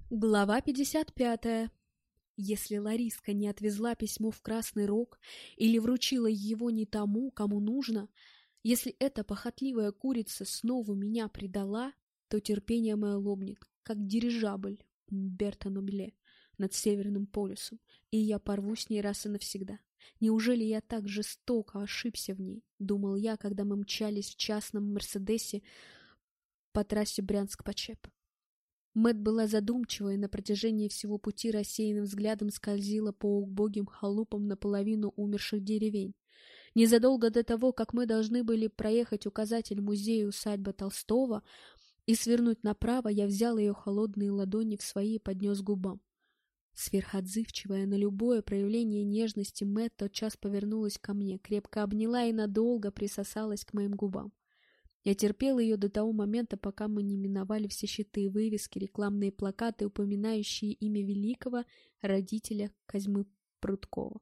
Глава 55. Если Лариска не отвезла письмо в Красный Рог или вручила его не тому, кому нужно, если эта похотливая курица снова меня предала, то терпение мое лопнет, как дирижабль Умберто Нобеле над Северным полюсом, и я порву с ней раз и навсегда. Неужели я так жестоко ошибся в ней? Думал я, когда мы мчались в частном Мерседесе по трассе Брянск-Почеп. Мэтт была задумчива и на протяжении всего пути рассеянным взглядом скользила по убогим халупам наполовину умерших деревень. Незадолго до того, как мы должны были проехать указатель музея усадьбы Толстого и свернуть направо, я взял ее холодные ладони в свои и поднес к губам. Сверхотзывчивая на любое проявление нежности, Мэтт тотчас повернулась ко мне, крепко обняла и надолго присосалась к моим губам. Я терпел ее до того момента, пока мы не миновали все щиты и вывески, рекламные плакаты, упоминающие имя великого родителя Козьмы Прудкова.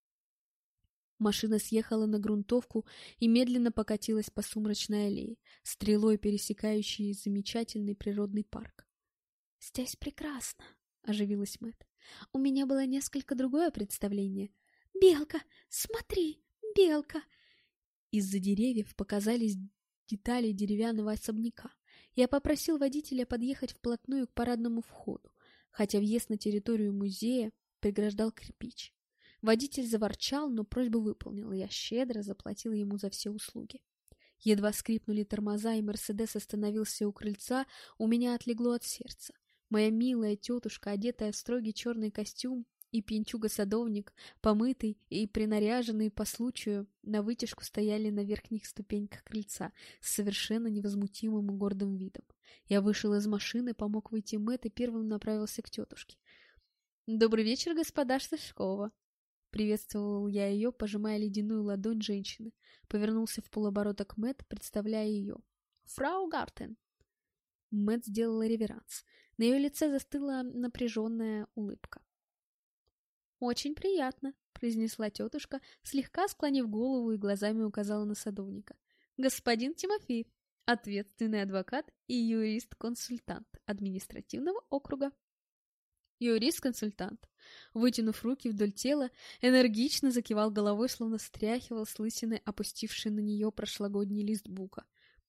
Машина съехала на грунтовку и медленно покатилась по сумрачной аллее, стрелой пересекающей замечательный природный парк. «Здесь прекрасно», — оживилась Мэтт. «У меня было несколько другое представление. Белка! Смотри, белка!» Из-за деревьев показались детали деревянного особняка. Я попросил водителя подъехать вплотную к парадному входу, хотя въезд на территорию музея преграждал кирпич. Водитель заворчал, но просьбу выполнил, и я щедро заплатил ему за все услуги. Едва скрипнули тормоза, и Мерседес остановился у крыльца, у меня отлегло от сердца. Моя милая тетушка, одетая в строгий черный костюм, и пьянчуга-садовник, помытый и принаряженный по случаю, на вытяжку стояли на верхних ступеньках крыльца с совершенно невозмутимым и гордым видом. Я вышел из машины, помог выйти Мэтт и первым направился к тетушке. «Добрый вечер, господа Штышкова!» Приветствовал я ее, пожимая ледяную ладонь женщины. Повернулся в полоборота к Мэтт, представляя ее. «Фрау Гартен!» Мэтт сделала реверанс. На ее лице застыла напряженная улыбка. «Очень приятно», — произнесла тетушка, слегка склонив голову и глазами указала на садовника. «Господин Тимофеев, ответственный адвокат и юрист-консультант административного округа». Юрист-консультант, вытянув руки вдоль тела, энергично закивал головой, словно стряхивал с лысины опустивший на нее прошлогодний лист бука.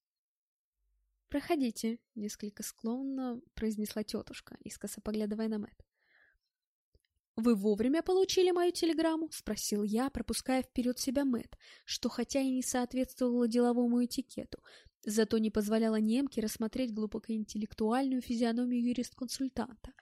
«Проходите», — несколько склонно произнесла тетушка, искоса поглядывая на Мэтт. «Вы вовремя получили мою телеграмму?» — спросил я, пропуская вперед себя Мэтт, что хотя и не соответствовало деловому этикету, зато не позволяло немке рассмотреть глубокоинтеллектуальную физиономию юрист-консультанта.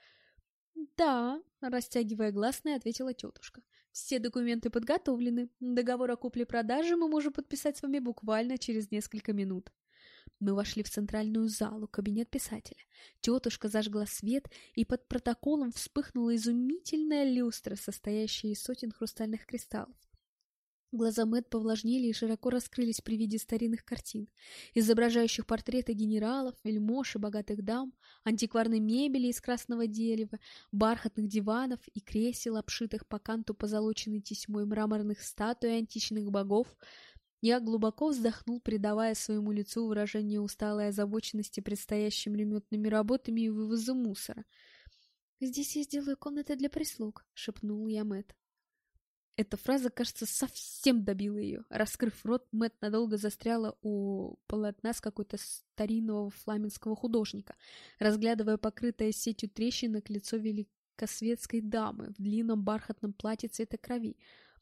«Да», — растягивая гласные, ответила тетушка. «Все документы подготовлены. Договор о купле-продаже мы можем подписать с вами буквально через несколько минут». Мы вошли в центральную залу, кабинет писателя. Тетушка зажгла свет, и под протоколом вспыхнула изумительная люстра, состоящая из сотен хрустальных кристаллов. Глаза Мэтт повлажнели и широко раскрылись при виде старинных картин, изображающих портреты генералов, вельмож и богатых дам, антикварной мебели из красного дерева, бархатных диванов и кресел, обшитых по канту позолоченной тесьмой мраморных статуй античных богов. Я глубоко вздохнул, придавая своему лицу выражение усталой озабоченности предстоящими ремонтными работами и вывозу мусора. «Здесь я сделаю комнаты для прислуг», — шепнул я Мэтт. Эта фраза, кажется, совсем добила ее. Раскрыв рот, Мэтт надолго застряла у полотна с какой-то старинного фламенского художника, разглядывая покрытое сетью трещинок лицо великосветской дамы в длинном бархатном платье цвета крови.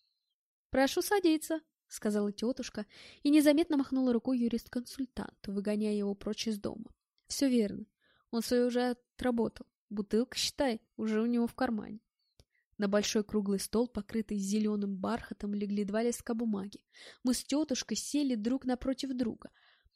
«Прошу садиться», — сказала тетушка и незаметно махнула рукой юрист-консультанту, выгоняя его прочь из дома. «Все верно. Он свое уже отработал. Бутылка, считай, уже у него в кармане». На большой круглый стол, покрытый зеленым бархатом, легли два листка бумаги. Мы с тетушкой сели друг напротив друга.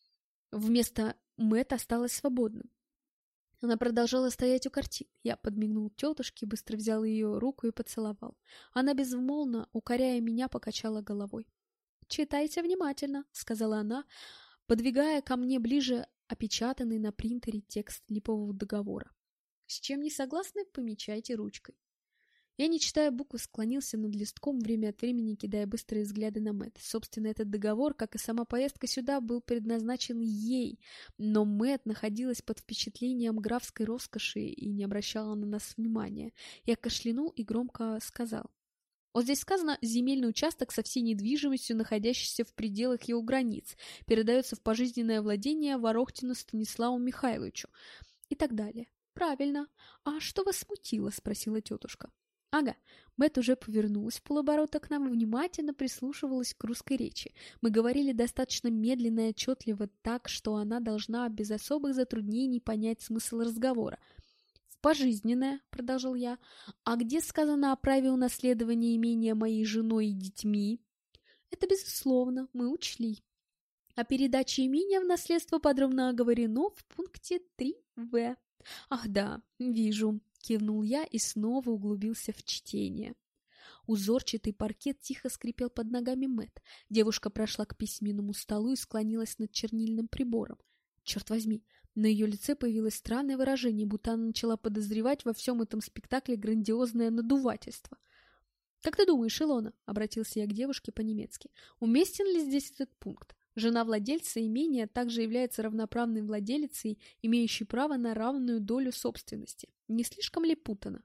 Вместо Мэтт осталось свободным. Она продолжала стоять у картин. Я подмигнул тетушке, быстро взял ее руку и поцеловал. Она безмолвно, укоряя меня, покачала головой. «Читайте внимательно», — сказала она, подвигая ко мне ближе опечатанный на принтере текст липового договора. «С чем не согласны, помечайте ручкой». Я, не читая буквы, склонился над листком, время от времени кидая быстрые взгляды на Мэтт. Собственно, этот договор, как и сама поездка сюда, был предназначен ей, но Мэтт находилась под впечатлением графской роскоши и не обращала на нас внимания. Я кашлянул и громко сказал: вот здесь сказано: земельный участок со всей недвижимостью, находящейся в пределах его границ, передается в пожизненное владение Ворохтину Станиславу Михайловичу и так далее. Правильно. А что вас смутило? Спросила тетушка. Ага, Мэтт уже повернулась в полоборота к нам и внимательно прислушивалась к русской речи. Мы говорили достаточно медленно и отчетливо, так, что она должна без особых затруднений понять смысл разговора. «Пожизненное», — продолжал я. «А где сказано о праве унаследования имения моей женой и детьми?» «Это безусловно, мы учли. О передаче имения в наследство подробно оговорено в пункте 3В. Ах да, вижу», — кивнул я и снова углубился в чтение. Узорчатый паркет тихо скрипел под ногами Мэтт. Девушка прошла к письменному столу и склонилась над чернильным прибором. Черт возьми, на ее лице появилось странное выражение, будто она начала подозревать во всем этом спектакле грандиозное надувательство. «Как ты думаешь, Илона?» — обратился я к девушке по-немецки. «Уместен ли здесь этот пункт? Жена владельца имения также является равноправной владелицей, имеющей право на равную долю собственности. Не слишком ли путано?»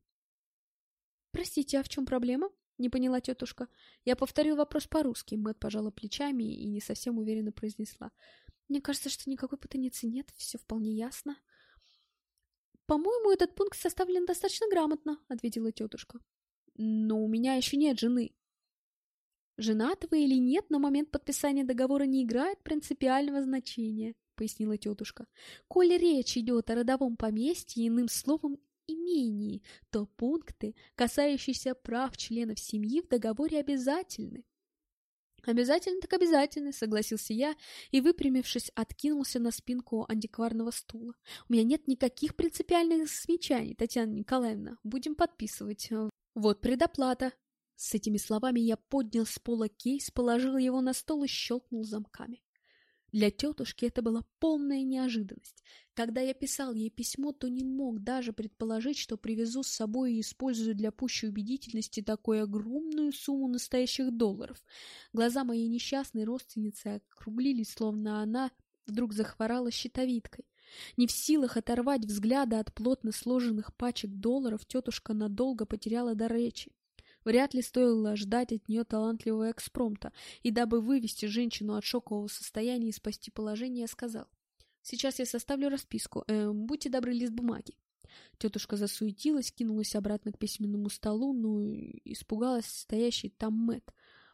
«Простите, а в чем проблема?» — не поняла тетушка. Я повторил вопрос по-русски. Мэтт пожала плечами и не совсем уверенно произнесла: «Мне кажется, что никакой путаницы нет, все вполне ясно». «По-моему, этот пункт составлен достаточно грамотно», — ответила тетушка. «Но у меня еще нет жены». «Женаты вы или нет, на момент подписания договора не играет принципиального значения», — пояснила тетушка. «Коли речь идет о родовом поместье, иным словом, имении, то пункты, касающиеся прав членов семьи, в договоре обязательны». «Обязательно так обязательно», — согласился я и, выпрямившись, откинулся на спинку антикварного стула. «У меня нет никаких принципиальных замечаний, Татьяна Николаевна. Будем подписывать. Вот предоплата». С этими словами я поднял с пола кейс, положил его на стол и щелкнул замками. Для тетушки это была полная неожиданность. Когда я писал ей письмо, то не мог даже предположить, что привезу с собой и использую для пущей убедительности такую огромную сумму настоящих долларов. Глаза моей несчастной родственницы округлились, словно она вдруг захворала щитовидкой. Не в силах оторвать взгляда от плотно сложенных пачек долларов, тетушка надолго потеряла дар речи. Вряд ли стоило ждать от нее талантливого экспромта, и дабы вывести женщину от шокового состояния и спасти положение, я сказал: «Сейчас я составлю расписку. Будьте добры, лист бумаги». Тетушка засуетилась, кинулась обратно к письменному столу, но испугалась стоящий там Мэтт.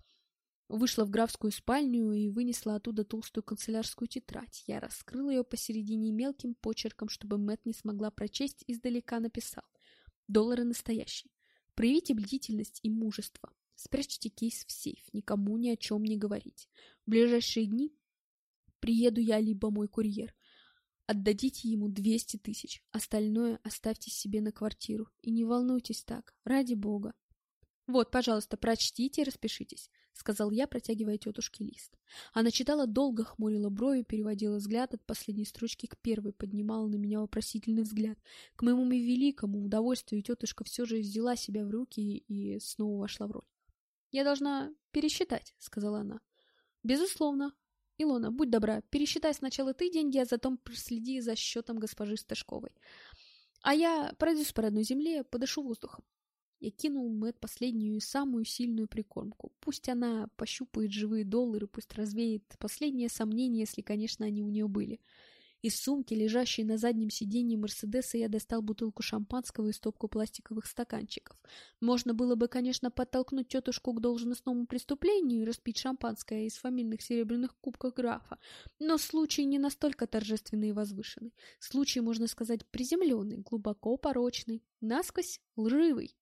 Вышла в графскую спальню и вынесла оттуда толстую канцелярскую тетрадь. Я раскрыл ее посередине мелким почерком, чтобы Мэтт не смогла прочесть, издалека написал: «Доллары настоящие. Проявите бдительность и мужество. Спрячьте кейс в сейф, никому ни о чем не говорите. В ближайшие дни приеду я либо мой курьер. Отдадите ему 200 тысяч, остальное оставьте себе на квартиру. И не волнуйтесь так, ради бога». «Вот, пожалуйста, прочтите и распишитесь», — сказал я, протягивая тетушке лист. Она читала долго, хмурила брови, переводила взгляд от последней строчки к первой, поднимала на меня вопросительный взгляд. К моему великому удовольствию тетушка все же взяла себя в руки и снова вошла в роль. «Я должна пересчитать», — сказала она. «Безусловно. Илона, будь добра, пересчитай сначала ты деньги, а затем проследи за счетом госпожи Сташковой. А я пройдусь по родной земле, подышу воздухом». Я кинул Мэтт последнюю и самую сильную прикормку. Пусть она пощупает живые доллары, пусть развеет последние сомнения, если, конечно, они у нее были. Из сумки, лежащей на заднем сиденье Мерседеса, я достал бутылку шампанского и стопку пластиковых стаканчиков. Можно было бы, конечно, подтолкнуть тетушку к должностному преступлению и распить шампанское из фамильных серебряных кубков графа, но случай не настолько торжественный и возвышенный. Случай, можно сказать, приземленный, глубоко порочный, насквозь лживый.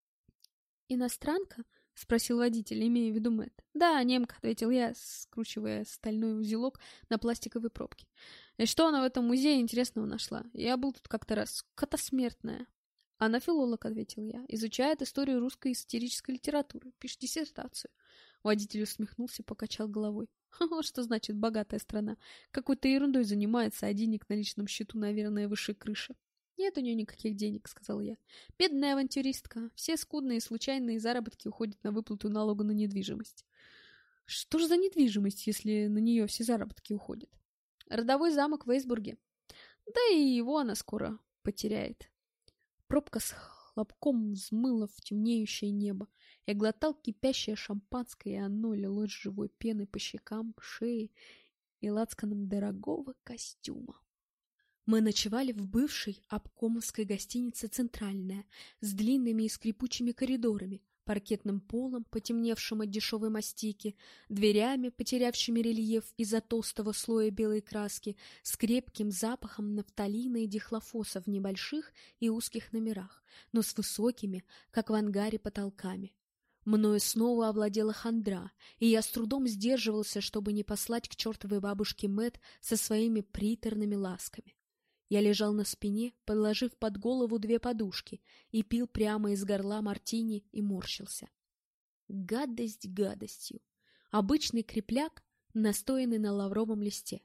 «Иностранка?» — спросил водитель, имея в виду Мэтт. «Да, немка», — ответил я, скручивая стальной узелок на пластиковой пробке. «И что она в этом музее интересного нашла? Я был тут как-то раз. Смертная». «Она филолог», — ответил я. «Изучает историю русской эзотерической литературы. Пишет диссертацию». Водитель усмехнулся, покачал головой. «Вот что значит богатая страна. Какой-то ерундой занимается, а денег на личном счету, наверное, выше крыши». «Нет у нее никаких денег», — сказал я. «Бедная авантюристка. Все скудные случайные заработки уходят на выплату налога на недвижимость». «Что ж за недвижимость, если на нее все заработки уходят?» «Родовой замок в Эйсбурге. Да и его она скоро потеряет». Пробка с хлопком взмыла в темнеющее небо. Я глотал кипящее шампанское, и оно лилось живой пеной по щекам, шее и лацканам дорогого костюма. Мы ночевали в бывшей обкомовской гостинице «Центральная» с длинными и скрипучими коридорами, паркетным полом, потемневшим от дешевой мастики, дверями, потерявшими рельеф из-за толстого слоя белой краски, с крепким запахом нафталина и дихлофоса в небольших и узких номерах, но с высокими, как в ангаре, потолками. Мною снова овладела хандра, и я с трудом сдерживался, чтобы не послать к чертовой бабушке Мэт со своими приторными ласками. Я лежал на спине, подложив под голову 2 подушки, и пил прямо из горла мартини и морщился. Гадость гадостью. Обычный крепляк, настоянный на лавровом листе.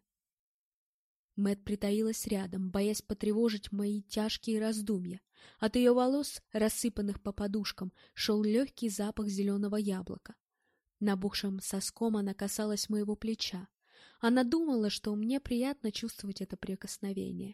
Мэт притаилась рядом, боясь потревожить мои тяжкие раздумья. От ее волос, рассыпанных по подушкам, шел легкий запах зеленого яблока. Набухшим соском она касалась моего плеча. Она думала, что мне приятно чувствовать это прикосновение.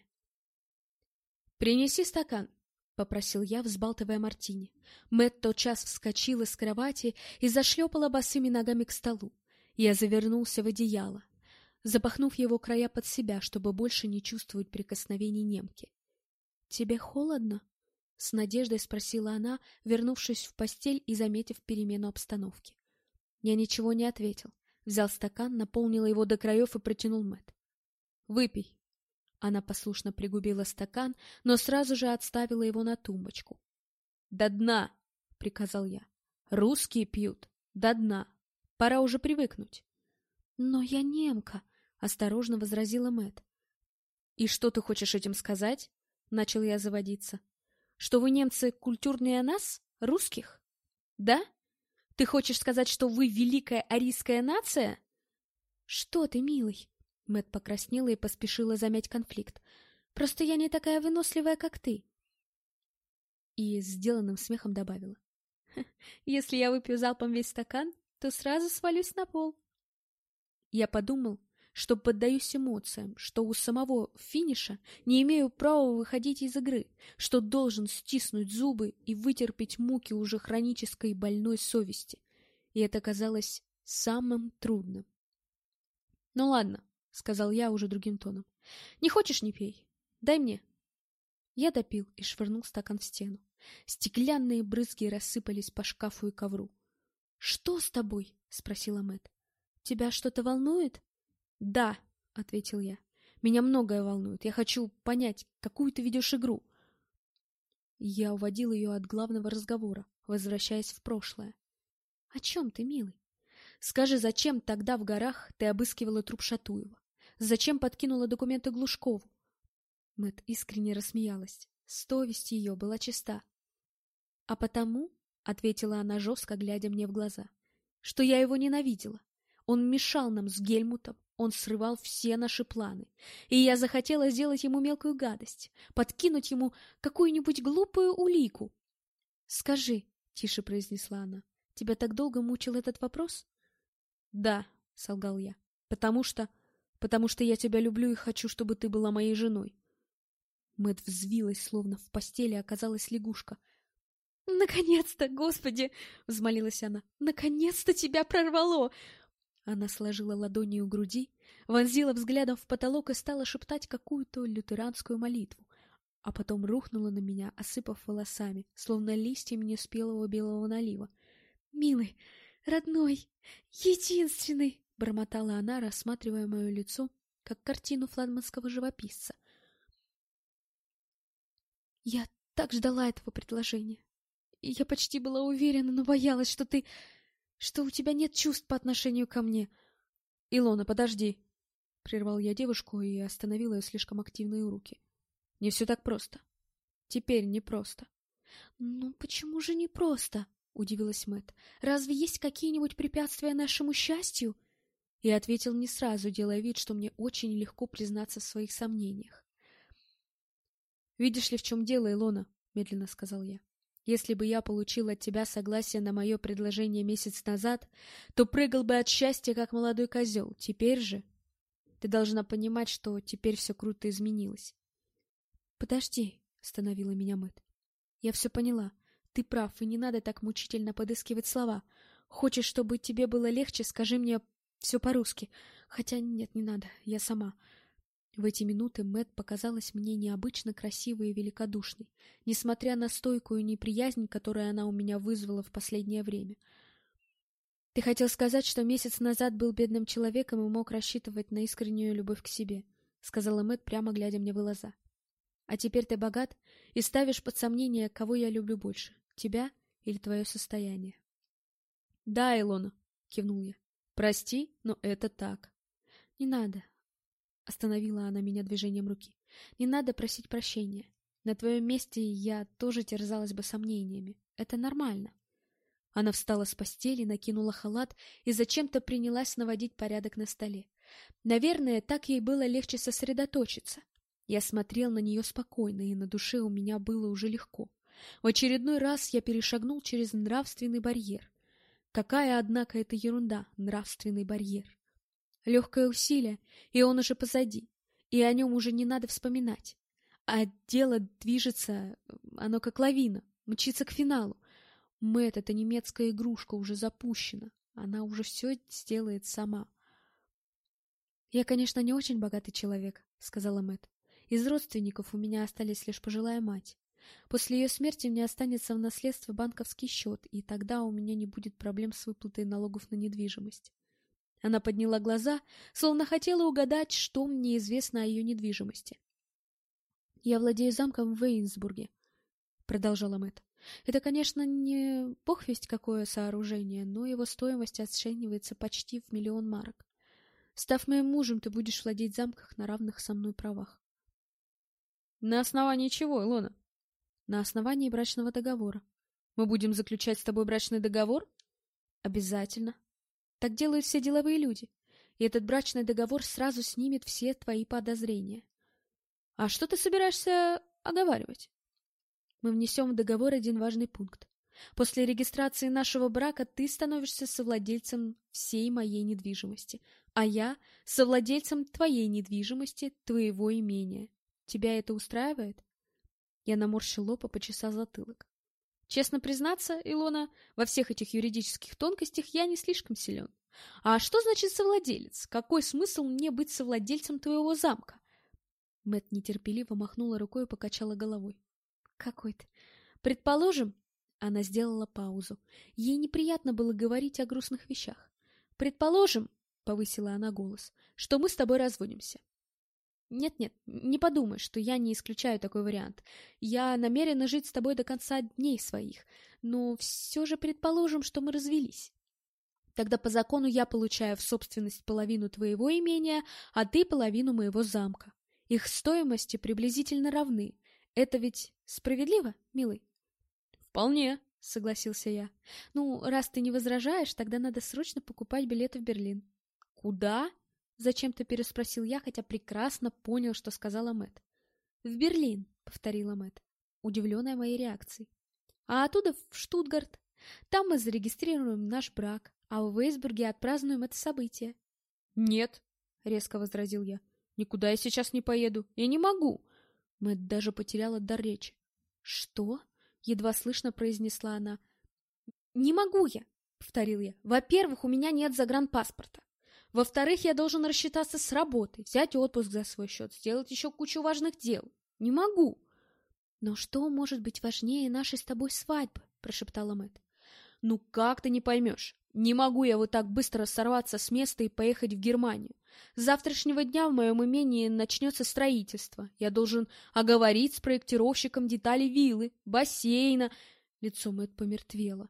«Принеси стакан», — попросил я, взбалтывая мартини. Мэтт тотчас вскочила с кровати и зашлепала босыми ногами к столу. Я завернулся в одеяло, запахнув его края под себя, чтобы больше не чувствовать прикосновений немки. «Тебе холодно?» — с надеждой спросила она, вернувшись в постель и заметив перемену обстановки. Я ничего не ответил. Взял стакан, наполнил его до краев и протянул Мэтт. «Выпей». Она послушно пригубила стакан, но сразу же отставила его на тумбочку. «До дна!» — приказал я. «Русские пьют. До дна. Пора уже привыкнуть». «Но я немка», — осторожно возразила Мэтт. «И что ты хочешь этим сказать?» — начал я заводиться. «Что вы, немцы, культурнее нас, русских? Да? Ты хочешь сказать, что вы великая арийская нация?» «Что ты, милый?» Мэтт покраснела и поспешила замять конфликт. «Просто я не такая выносливая, как ты». И с сделанным смехом добавила. «Если я выпью залпом весь стакан, то сразу свалюсь на пол». Я подумал, что поддаюсь эмоциям, что у самого финиша не имею права выходить из игры, что должен стиснуть зубы и вытерпеть муки уже хронической больной совести. И это казалось самым трудным. «Ну ладно», — сказал я уже другим тоном. «Не хочешь — не пей. Дай мне». Я допил и швырнул стакан в стену. Стеклянные брызги рассыпались по шкафу и ковру. «Что с тобой?» — спросила Мэтт. «Тебя что-то волнует?» «Да», — ответил я. «Меня многое волнует. Я хочу понять, какую ты ведешь игру». Я уводил ее от главного разговора, возвращаясь в прошлое. «О чем ты, милый? Скажи, зачем тогда в горах ты обыскивала труп Шатуева? Зачем подкинула документы Глушкову?» Мэтт искренне рассмеялась. Совесть ее была чиста. «А потому, — ответила она жестко, глядя мне в глаза, — что я его ненавидела. Он мешал нам с Гельмутом, он срывал все наши планы, и я захотела сделать ему мелкую гадость, подкинуть ему какую-нибудь глупую улику. «Скажи, — тише произнесла она, — тебя так долго мучил этот вопрос?» «Да, — солгал я, — потому что я тебя люблю и хочу, чтобы ты была моей женой». Мэтт взвилась, словно в постели оказалась лягушка. «Наконец-то, Господи!» — взмолилась она. «Наконец-то тебя прорвало!» Она сложила ладони у груди, вонзила взглядом в потолок и стала шептать какую-то лютеранскую молитву, а потом рухнула на меня, осыпав волосами, словно листьями неспелого белого налива. «Милый, родной, единственный!» — бормотала она, рассматривая мое лицо, как картину флагманского живописца. «Я так ждала этого предложения. И я почти была уверена, но боялась, что у тебя нет чувств по отношению ко мне». «Илона, подожди!» — прервал я девушку и остановил ее слишком активные руки. «Не все так просто. Теперь не просто». «Ну почему же не просто?» — удивилась Мэтт. «Разве есть какие-нибудь препятствия нашему счастью?» И ответил не сразу, делая вид, что мне очень легко признаться в своих сомнениях. «Видишь ли, в чем дело, Илона?» — медленно сказал я. «Если бы я получил от тебя согласие на мое предложение месяц назад, то прыгал бы от счастья, как молодой козел. Теперь же... Ты должна понимать, что теперь все круто изменилось». «Подожди», — остановила меня Мэтт. «Я все поняла. Ты прав, и не надо так мучительно подыскивать слова. Хочешь, чтобы тебе было легче, скажи мне все по-русски. Хотя нет, не надо, я сама». В эти минуты Мэтт показалась мне необычно красивой и великодушной, несмотря на стойкую неприязнь, которую она у меня вызвала в последнее время. «Ты хотел сказать, что месяц назад был бедным человеком и мог рассчитывать на искреннюю любовь к себе», — сказала Мэтт, прямо глядя мне в глаза. «А теперь ты богат и ставишь под сомнение, кого я люблю больше, тебя или твое состояние». «Да, Илона», — кивнул я. «Прости, но это так». «Не надо», — остановила она меня движением руки. «Не надо просить прощения. На твоем месте я тоже терзалась бы сомнениями. Это нормально». Она встала с постели, накинула халат и зачем-то принялась наводить порядок на столе. Наверное, так ей было легче сосредоточиться. Я смотрел на нее спокойно, и на душе у меня было уже легко. В очередной раз я перешагнул через нравственный барьер. Какая, однако, это ерунда, нравственный барьер. Легкое усилие, и он уже позади, и о нем уже не надо вспоминать. А дело движется, оно как лавина, мчится к финалу. Мэтт, эта немецкая игрушка уже запущена, она уже все сделает сама. «Я, конечно, не очень богатый человек», — сказала Мэтт. «Из родственников у меня остались лишь пожилая мать. После ее смерти мне останется в наследство банковский счет, и тогда у меня не будет проблем с выплатой налогов на недвижимость». Она подняла глаза, словно хотела угадать, что мне известно о ее недвижимости. «Я владею замком в Вейнсбурге», — продолжала Мэтт. «Это, конечно, не бог весть какое сооружение, но его стоимость оценивается почти в 1 000 000 марок. Став моим мужем, ты будешь владеть замком на равных со мной правах». «На основании чего, Илона?» «На основании брачного договора». «Мы будем заключать с тобой брачный договор?» «Обязательно. Так делают все деловые люди, и этот брачный договор сразу снимет все твои подозрения». «А что ты собираешься оговаривать?» «Мы внесем в договор один важный пункт. После регистрации нашего брака ты становишься совладельцем всей моей недвижимости, а я — совладельцем твоей недвижимости, твоего имения. Тебя это устраивает?» Я наморщил лоб и почесал затылок. «Честно признаться, Илона, во всех этих юридических тонкостях я не слишком силен. А что значит совладелец? Какой смысл мне быть совладельцем твоего замка?» Мэтт нетерпеливо махнула рукой и покачала головой. «Какой ты? Предположим...» Она сделала паузу. Ей неприятно было говорить о грустных вещах. «Предположим, — повысила она голос, — что мы с тобой разводимся. Нет-нет, не подумай, что я не исключаю такой вариант. Я намерена жить с тобой до конца дней своих, но все же предположим, что мы развелись. Тогда по закону я получаю в собственность половину твоего имения, а ты половину моего замка. Их стоимости приблизительно равны. Это ведь справедливо, милый?» «Вполне», — согласился я. «Ну, раз ты не возражаешь, тогда надо срочно покупать билеты в Берлин». «Куда?» — зачем-то переспросил я, хотя прекрасно понял, что сказала Мэтт. «В Берлин», — повторила Мэтт, удивленная моей реакцией. «А оттуда в Штутгарт. Там мы зарегистрируем наш брак, а в Вейсбурге отпразднуем это событие». «Нет», — резко возразил я, — «никуда я сейчас не поеду. Я не могу». Мэтт даже потеряла дар речи. «Что?» — едва слышно произнесла она. «Не могу я», — повторил я. «Во-первых, у меня нет загранпаспорта. Во-вторых, я должен рассчитаться с работой, взять отпуск за свой счет, сделать еще кучу важных дел. Не могу». «Но что может быть важнее нашей с тобой свадьбы?» — прошептала Мэтт. «Ну как ты не поймешь? Не могу я вот так быстро сорваться с места и поехать в Германию. С завтрашнего дня в моем имении начнется строительство. Я должен оговорить с проектировщиком детали виллы, бассейна». Лицо Мэтт помертвело.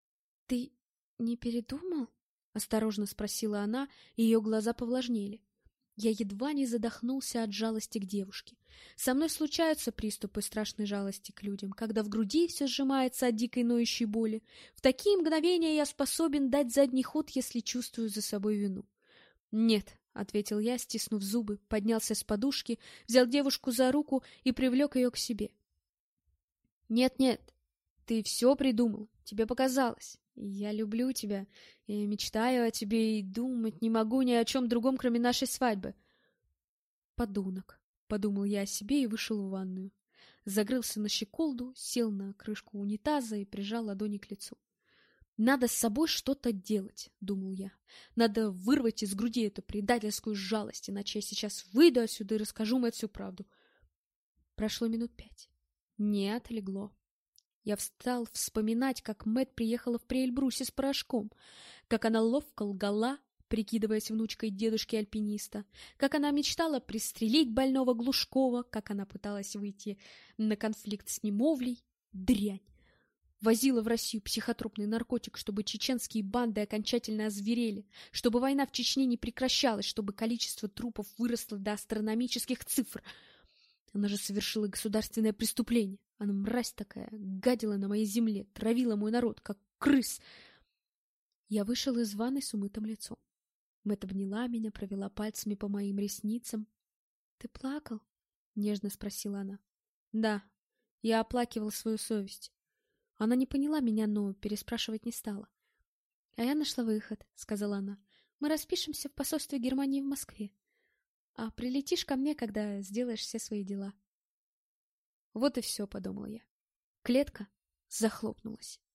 «Ты не передумал?» — осторожно спросила она, и ее глаза повлажнели. Я едва не задохнулся от жалости к девушке. Со мной случаются приступы страшной жалости к людям, когда в груди все сжимается от дикой ноющей боли. В такие мгновения я способен дать задний ход, если чувствую за собой вину. Нет, ответил я, стиснув зубы, поднялся с подушки, взял девушку за руку и привлек ее к себе. Нет, ты все придумал, тебе показалось. Я люблю тебя, и мечтаю о тебе, и думать не могу ни о чем другом, кроме нашей свадьбы. Подонок, подумал я о себе и вышел в ванную. Загрылся на щеколду, сел на крышку унитаза и прижал ладони к лицу. «Надо с собой что-то делать», — думал я. «Надо вырвать из груди эту предательскую жалость, иначе я сейчас выйду отсюда и расскажу Мэтт всю правду». Прошло минут 5. Не отлегло. Я встал вспоминать, как Мэтт приехала в Приэльбрусе с порошком, как она ловко лгала, прикидываясь внучкой дедушки-альпиниста, как она мечтала пристрелить больного Глушкова, как она пыталась выйти на конфликт с Немовлей. Дрянь! Возила в Россию психотропный наркотик, чтобы чеченские банды окончательно озверели, чтобы война в Чечне не прекращалась, чтобы количество трупов выросло до астрономических цифр. Она же совершила государственное преступление. Она мразь такая, гадила на моей земле, травила мой народ, как крыс. Я вышел из ванной с умытым лицом. Мэтт обняла меня, провела пальцами по моим ресницам. — Ты плакал? — нежно спросила она. — Да, я оплакивал свою совесть. Она не поняла меня, но переспрашивать не стала. — А я нашла выход, — сказала она. — Мы распишемся в посольстве Германии в Москве. А прилетишь ко мне, когда сделаешь все свои дела. Вот и все, — подумал я. Клетка захлопнулась.